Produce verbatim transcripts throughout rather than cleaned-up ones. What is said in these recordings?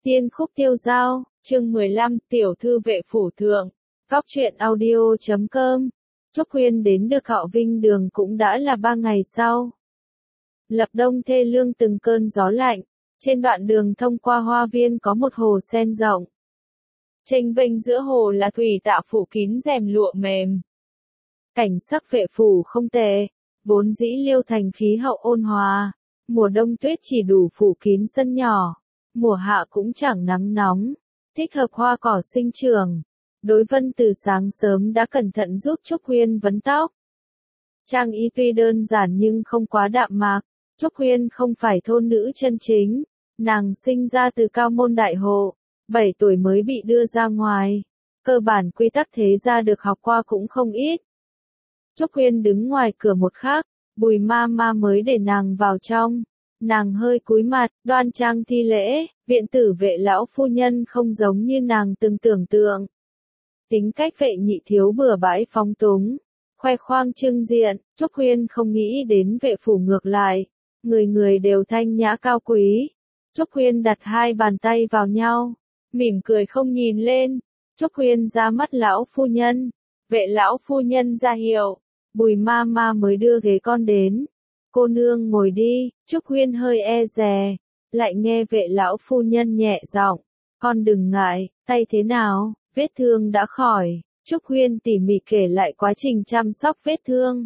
Tiên khúc tiêu dao, chương mười lăm, tiểu thư vệ phủ thượng. Góc truyện audio chấm com. Trúc Huyên đến được Họ Vinh Đường cũng đã là ba ngày sau. Lập đông thê lương từng cơn gió lạnh, trên đoạn đường thông qua hoa viên có một hồ sen rộng. Chênh vênh giữa hồ là thủy tạ phủ kín rèm lụa mềm. Cảnh sắc vệ phủ không tệ, vốn dĩ Liêu Thành khí hậu ôn hòa, mùa đông tuyết chỉ đủ phủ kín sân nhỏ. Mùa hạ cũng chẳng nắng nóng, thích hợp hoa cỏ sinh trưởng. Đối Vân từ sáng sớm đã cẩn thận giúp Trúc Huyên vấn tóc. Trang y tuy đơn giản nhưng không quá đạm mạc. Trúc Huyên không phải thôn nữ chân chính, nàng sinh ra từ cao môn đại hộ, bảy tuổi mới bị đưa ra ngoài. Cơ bản quy tắc thế gia được học qua cũng không ít. Trúc Huyên đứng ngoài cửa một khắc, Bùi ma ma mới để nàng vào trong. Nàng hơi cúi mặt, đoan trang thi lễ, viện tử Vệ lão phu nhân không giống như nàng từng tưởng tượng. Tính cách Vệ nhị thiếu bừa bãi phóng túng, khoe khoang trưng diện, Trúc Huyên không nghĩ đến Vệ phủ ngược lại, người người đều thanh nhã cao quý. Trúc Huyên đặt hai bàn tay vào nhau, mỉm cười không nhìn lên. Trúc Huyên ra mắt lão phu nhân, Vệ lão phu nhân ra hiệu, Bùi ma ma mới đưa ghế con đến. Cô nương ngồi đi. Trúc Huyên hơi e dè, lại nghe Vệ lão phu nhân nhẹ giọng, con đừng ngại, tay thế nào, vết thương đã khỏi. Trúc Huyên tỉ mỉ kể lại quá trình chăm sóc vết thương.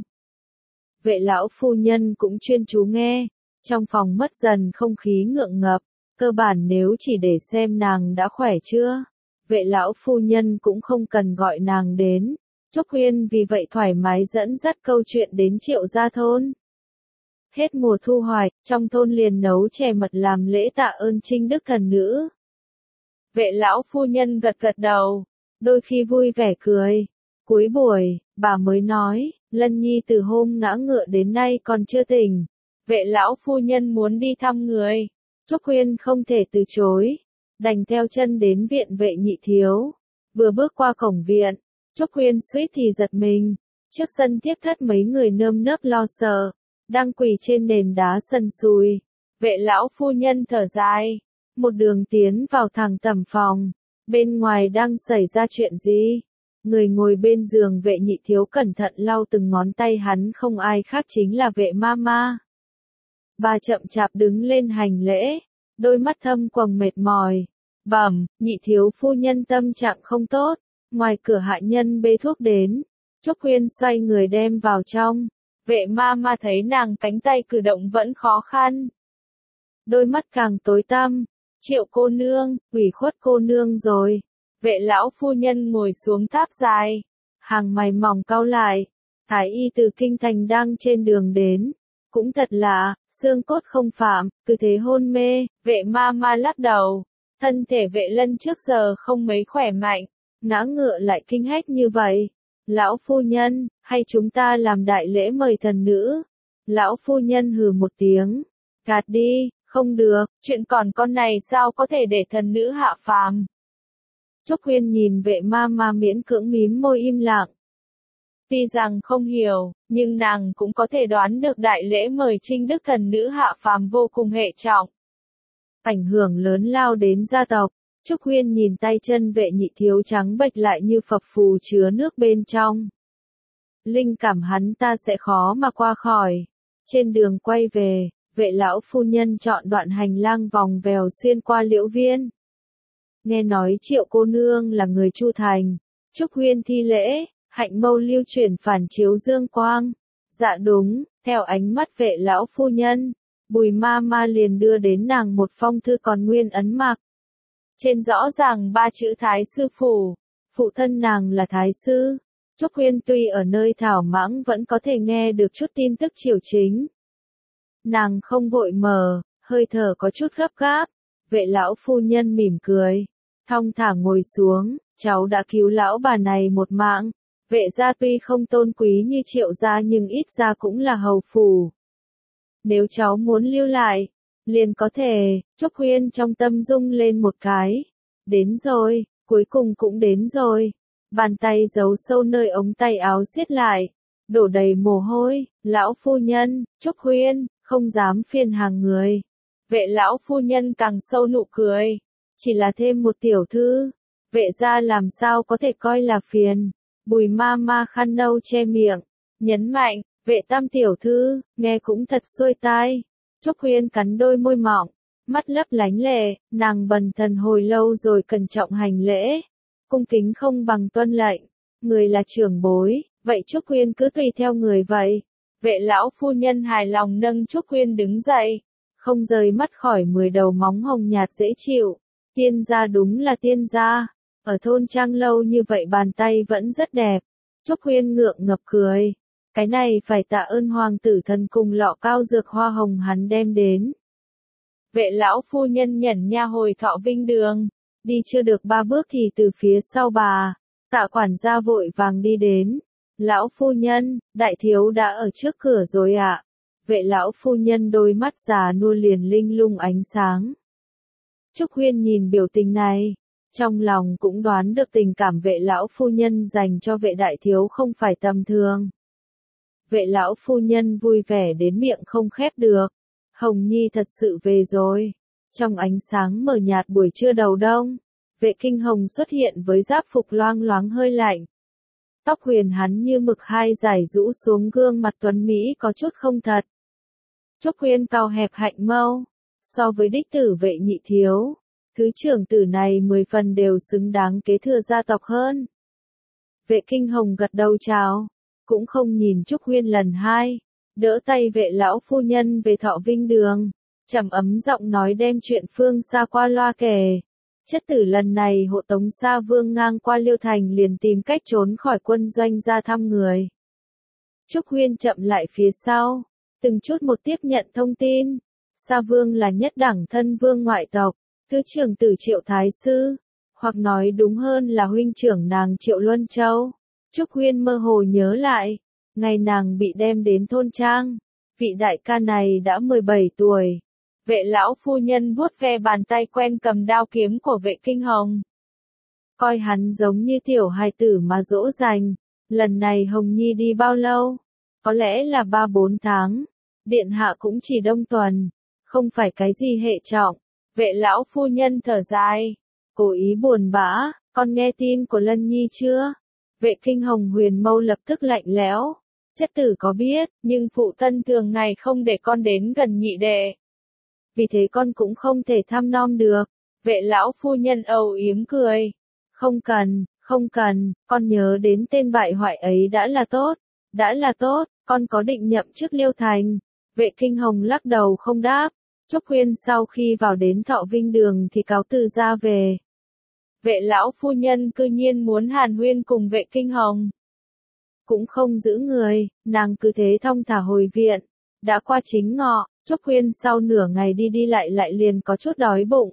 Vệ lão phu nhân cũng chuyên chú nghe, trong phòng mất dần không khí ngượng ngập, cơ bản nếu chỉ để xem nàng đã khỏe chưa, Vệ lão phu nhân cũng không cần gọi nàng đến. Trúc Huyên vì vậy thoải mái dẫn dắt câu chuyện đến Triệu gia thôn. Hết mùa thu hoạch, trong thôn liền nấu chè mật làm lễ tạ ơn Trinh Đức thần nữ. Vệ lão phu nhân gật gật đầu, đôi khi vui vẻ cười. Cuối buổi, bà mới nói, Lân Nhi từ hôm ngã ngựa đến nay còn chưa tỉnh. Vệ lão phu nhân muốn đi thăm người. Trúc Huyên không thể từ chối, đành theo chân đến viện Vệ nhị thiếu. Vừa bước qua cổng viện, Trúc Huyên suýt thì giật mình. Trước sân tiếp thất mấy người nơm nớp lo sợ, đang quỳ trên nền đá sần sùi. Vệ lão phu nhân thở dài, một đường tiến vào thẳng tầm phòng. Bên ngoài đang xảy ra chuyện gì? Người ngồi bên giường Vệ nhị thiếu cẩn thận lau từng ngón tay hắn, không ai khác chính là Vệ ma ma. Bà chậm chạp đứng lên hành lễ, đôi mắt thâm quầng mệt mỏi. Bẩm, nhị thiếu phu nhân tâm trạng không tốt. Ngoài cửa hạ nhân bê thuốc đến. Trúc Huyên xoay người đem vào trong. Vệ ma ma thấy nàng cánh tay cử động vẫn khó khăn. Đôi mắt càng tối tăm. Triệu cô nương, ủy khuất cô nương rồi. Vệ lão phu nhân ngồi xuống tháp dài. Hàng mày mỏng cau lại. Thái y từ kinh thành đang trên đường đến. Cũng thật lạ, xương cốt không phạm, cứ thế hôn mê. Vệ ma ma lắc đầu. Thân thể Vệ Lân trước giờ không mấy khỏe mạnh. Ngã ngựa lại kinh hách như vậy. Lão phu nhân, hay chúng ta làm đại lễ mời thần nữ? Lão phu nhân hừ một tiếng. Gạt đi, không được, chuyện còn con này sao có thể để thần nữ hạ phàm? Trúc Huyên nhìn Vệ ma ma miễn cưỡng mím môi im lặng. Tuy rằng không hiểu, nhưng nàng cũng có thể đoán được đại lễ mời Trinh Đức thần nữ hạ phàm vô cùng hệ trọng. Ảnh hưởng lớn lao đến gia tộc. Trúc Huyên nhìn tay chân Vệ nhị thiếu trắng bệch lại như phập phù chứa nước bên trong. Linh cảm hắn ta sẽ khó mà qua khỏi. Trên đường quay về, Vệ lão phu nhân chọn đoạn hành lang vòng vèo xuyên qua Liễu Viên. Nghe nói Triệu cô nương là người Chu Thành. Trúc Huyên thi lễ, hạnh mâu lưu chuyển phản chiếu dương quang. Dạ đúng, theo ánh mắt Vệ lão phu nhân, Bùi ma ma liền đưa đến nàng một phong thư còn nguyên ấn mặc. Trên rõ ràng ba chữ Thái sư phủ, phụ thân nàng là Thái sư. Trúc Huyên tuy ở nơi thảo mãng vẫn có thể nghe được chút tin tức triều chính. Nàng không vội mở, hơi thở có chút gấp gáp. Vệ lão phu nhân mỉm cười, thong thả ngồi xuống, cháu đã cứu lão bà này một mạng. Vệ gia tuy không tôn quý như Triệu gia nhưng ít ra cũng là hầu phủ. Nếu cháu muốn lưu lại, liền có thể. Trúc Huyên trong tâm rung lên một cái. Đến rồi, cuối cùng cũng đến rồi. Bàn tay giấu sâu nơi ống tay áo siết lại, đổ đầy mồ hôi. Lão phu nhân, Trúc Huyên, không dám phiền hàng người. Vệ lão phu nhân càng sâu nụ cười. chỉ là thêm một tiểu thư, vệ gia làm sao có thể coi là phiền. Bùi ma ma khăn nâu che miệng, nhấn mạnh, vệ tam tiểu thư, nghe cũng thật xuôi tai. Trúc Huyên cắn đôi môi mỏng, mắt lấp lánh lệ, nàng bần thần hồi lâu rồi cẩn trọng hành lễ, cung kính không bằng tuân lệnh, người là trưởng bối, vậy Trúc Huyên cứ tùy theo người vậy. Vệ lão phu nhân hài lòng nâng Trúc Huyên đứng dậy, không rời mắt khỏi mười đầu móng hồng nhạt dễ chịu. Tiên gia đúng là tiên gia, ở thôn trang lâu như vậy bàn tay vẫn rất đẹp. Trúc Huyên ngượng ngập cười, cái này phải tạ ơn hoàng tử thần cùng lọ cao dược hoa hồng hắn đem đến. Vệ lão phu nhân nhẩn nha hồi Thọ Vinh Đường, đi chưa được ba bước thì từ phía sau bà, tạ quản gia vội vàng đi đến. Lão phu nhân, đại thiếu đã ở trước cửa rồi ạ. À? Vệ lão phu nhân đôi mắt già nua liền linh lung ánh sáng. Trúc Huyên nhìn biểu tình này, trong lòng cũng đoán được tình cảm vệ lão phu nhân dành cho vệ đại thiếu không phải tầm thường. Vệ lão phu nhân vui vẻ đến miệng không khép được. Hồng Nhi thật sự về rồi. Trong ánh sáng mờ nhạt buổi trưa đầu đông, vệ kinh hồng xuất hiện với giáp phục loang loáng hơi lạnh. Tóc huyền hắn như mực hai dải rũ xuống gương mặt tuấn Mỹ có chút không thật. Trúc Huyên cao hẹp hạnh mâu, so với đích tử vệ nhị thiếu, thứ trưởng tử này mười phần đều xứng đáng kế thừa gia tộc hơn. Vệ kinh hồng gật đầu chào, cũng không nhìn Trúc Huyên lần hai, đỡ tay vệ lão phu nhân về Thọ Vinh Đường, trầm ấm giọng nói đem chuyện phương xa qua loa kể. Chất tử lần này hộ tống Sa Vương ngang qua Liêu Thành liền tìm cách trốn khỏi quân doanh ra thăm người. Trúc Huyên chậm lại phía sau, từng chút một tiếp nhận thông tin. Sa Vương là nhất đẳng thân vương ngoại tộc, thứ trưởng tử Triệu Thái Sư, hoặc nói đúng hơn là huynh trưởng nàng Triệu Luân Châu. Trúc Huyên mơ hồ nhớ lại, ngày nàng bị đem đến thôn trang, vị đại ca này đã mười bảy tuổi. Vệ lão phu nhân vuốt ve bàn tay quen cầm đao kiếm của vệ kinh hồng. Coi hắn giống như tiểu hài tử mà dỗ dành. Lần này Hồng Nhi đi bao lâu? Có lẽ là ba bốn tháng. Điện hạ cũng chỉ đông tuần. Không phải cái gì hệ trọng. Vệ lão phu nhân thở dài. Cố ý buồn bã, con nghe tin của Lân Nhi chưa? Vệ kinh hồng huyền mâu lập tức lạnh lẽo. Chất tử có biết, nhưng phụ thân thường ngày không để con đến gần nhị đệ. Vì thế con cũng không thể thăm nom được. Vệ lão phu nhân âu yếm cười. Không cần, không cần, con nhớ đến tên bại hoại ấy đã là tốt. Đã là tốt, con có định nhậm chức Liêu Thành. Vệ kinh hồng lắc đầu không đáp. Trúc Huyên sau khi vào đến Thọ Vinh Đường thì cáo từ ra về. Vệ lão phu nhân cư nhiên muốn hàn huyên cùng vệ kinh hồng. Cũng không giữ người, nàng cứ thế thong thả hồi viện. Đã qua chính ngọ, Trúc Huyên sau nửa ngày đi đi lại lại liền có chút đói bụng.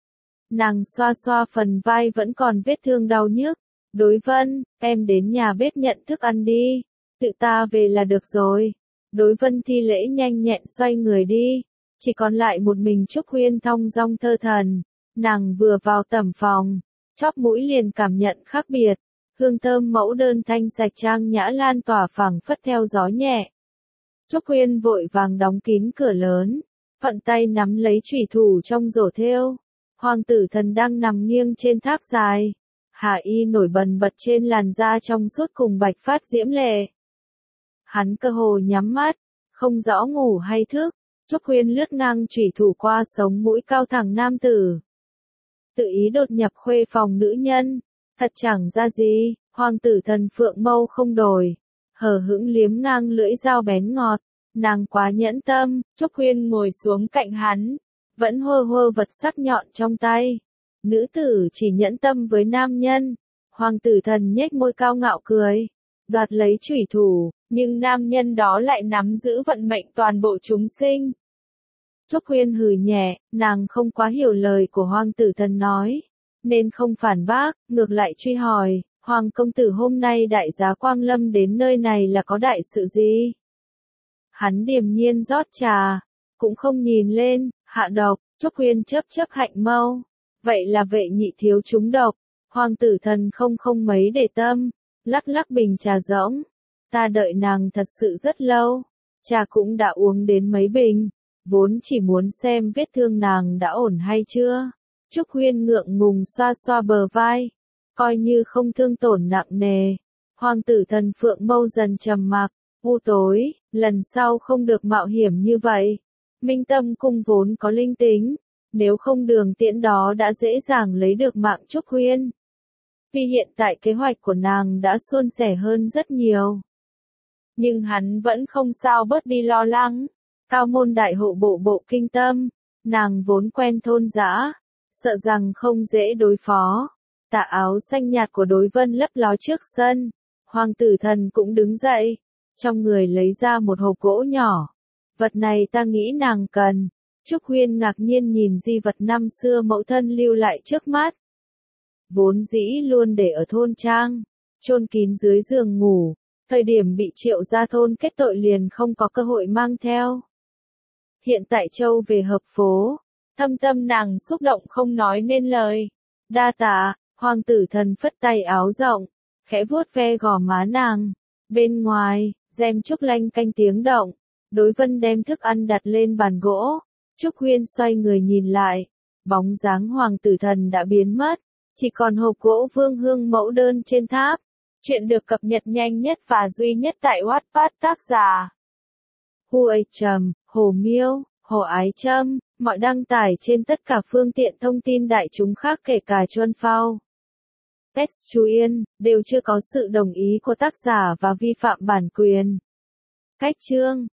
Nàng xoa xoa phần vai vẫn còn vết thương đau nhức. Đối Vân, em đến nhà bếp nhận thức ăn đi. Tự ta về là được rồi. Đối Vân thi lễ nhanh nhẹn xoay người đi. Chỉ còn lại một mình Trúc Huyên thong dong thơ thần. Nàng vừa vào tẩm phòng, chóp mũi liền cảm nhận khác biệt. Hương thơm mẫu đơn thanh sạch trang nhã lan tỏa phảng phất theo gió nhẹ. Trúc Huyên vội vàng đóng kín cửa lớn, thuận tay nắm lấy chủy thủ trong rổ thêu. Hoàng tử thần đang nằm nghiêng trên thác dài, hà y nổi bần bật trên làn da trong suốt cùng bạch phát diễm lệ. Hắn cơ hồ nhắm mắt, không rõ ngủ hay thức. Trúc Huyên lướt ngang chủy thủ qua sống mũi cao thẳng nam tử. Tự ý đột nhập khuê phòng nữ nhân, thật chẳng ra gì. Hoàng tử thần phượng mâu không đổi, hờ hững liếm ngang lưỡi dao bén ngọt. Nàng quá nhẫn tâm. Trúc Huyên ngồi xuống cạnh hắn, vẫn hơ hơ vật sắc nhọn trong tay. Nữ tử chỉ nhẫn tâm với nam nhân. Hoàng tử thần nhếch môi cao ngạo cười, đoạt lấy chủy thủ, nhưng nam nhân đó lại nắm giữ vận mệnh toàn bộ chúng sinh. Trúc Huyên hừ nhẹ, nàng không quá hiểu lời của hoàng tử thần nói, nên không phản bác, ngược lại truy hỏi, Hoàng công tử hôm nay đại giá Quang Lâm đến nơi này là có đại sự gì? Hắn điềm nhiên rót trà, cũng không nhìn lên, hạ độc. Trúc Huyên chớp chớp hạnh mâu. Vậy là vệ nhị thiếu trúng độc. Hoàng tử thần không không mấy để tâm, lắc lắc bình trà rỗng. Ta đợi nàng thật sự rất lâu, trà cũng đã uống đến mấy bình, vốn chỉ muốn xem vết thương nàng đã ổn hay chưa. Trúc Huyên ngượng ngùng xoa xoa bờ vai, coi như không thương tổn nặng nề. Hoàng tử thần Phượng Mâu dần trầm mặc, u tối, lần sau không được mạo hiểm như vậy. Minh Tâm cung vốn có linh tính, nếu không đường tiễn đó đã dễ dàng lấy được mạng Trúc Huyên. Vì hiện tại kế hoạch của nàng đã suôn sẻ hơn rất nhiều. Nhưng hắn vẫn không sao bớt đi lo lắng. Cao môn đại hộ bộ bộ kinh tâm, nàng vốn quen thôn dã, sợ rằng không dễ đối phó. Tà áo xanh nhạt của đối vân lấp ló trước sân, hoàng tử thần cũng đứng dậy, trong người lấy ra một hộp gỗ nhỏ. Vật này ta nghĩ nàng cần. Trúc Huyên ngạc nhiên nhìn di vật năm xưa mẫu thân lưu lại trước mắt. Vốn dĩ luôn để ở thôn trang, chôn kín dưới giường ngủ, thời điểm bị triệu ra thôn kết tội liền không có cơ hội mang theo. Hiện tại châu về hợp phố, thâm tâm nàng xúc động không nói nên lời. Đa tạ, hoàng tử thần phất tay áo rộng, khẽ vuốt ve gò má nàng. Bên ngoài, rèm trúc lanh canh tiếng động, đối vân đem thức ăn đặt lên bàn gỗ. Trúc Huyên xoay người nhìn lại, bóng dáng hoàng tử thần đã biến mất, chỉ còn hộp gỗ vương hương mẫu đơn trên tháp. Chuyện được cập nhật nhanh nhất và duy nhất tại Wattpad tác giả. Hu A Trầm, Hồ Miêu, Hồ Ái Trâm, mọi đăng tải trên tất cả phương tiện thông tin đại chúng khác kể cả Chuan Phao. Text chú Yên, đều chưa có sự đồng ý của tác giả và vi phạm bản quyền. Cách chương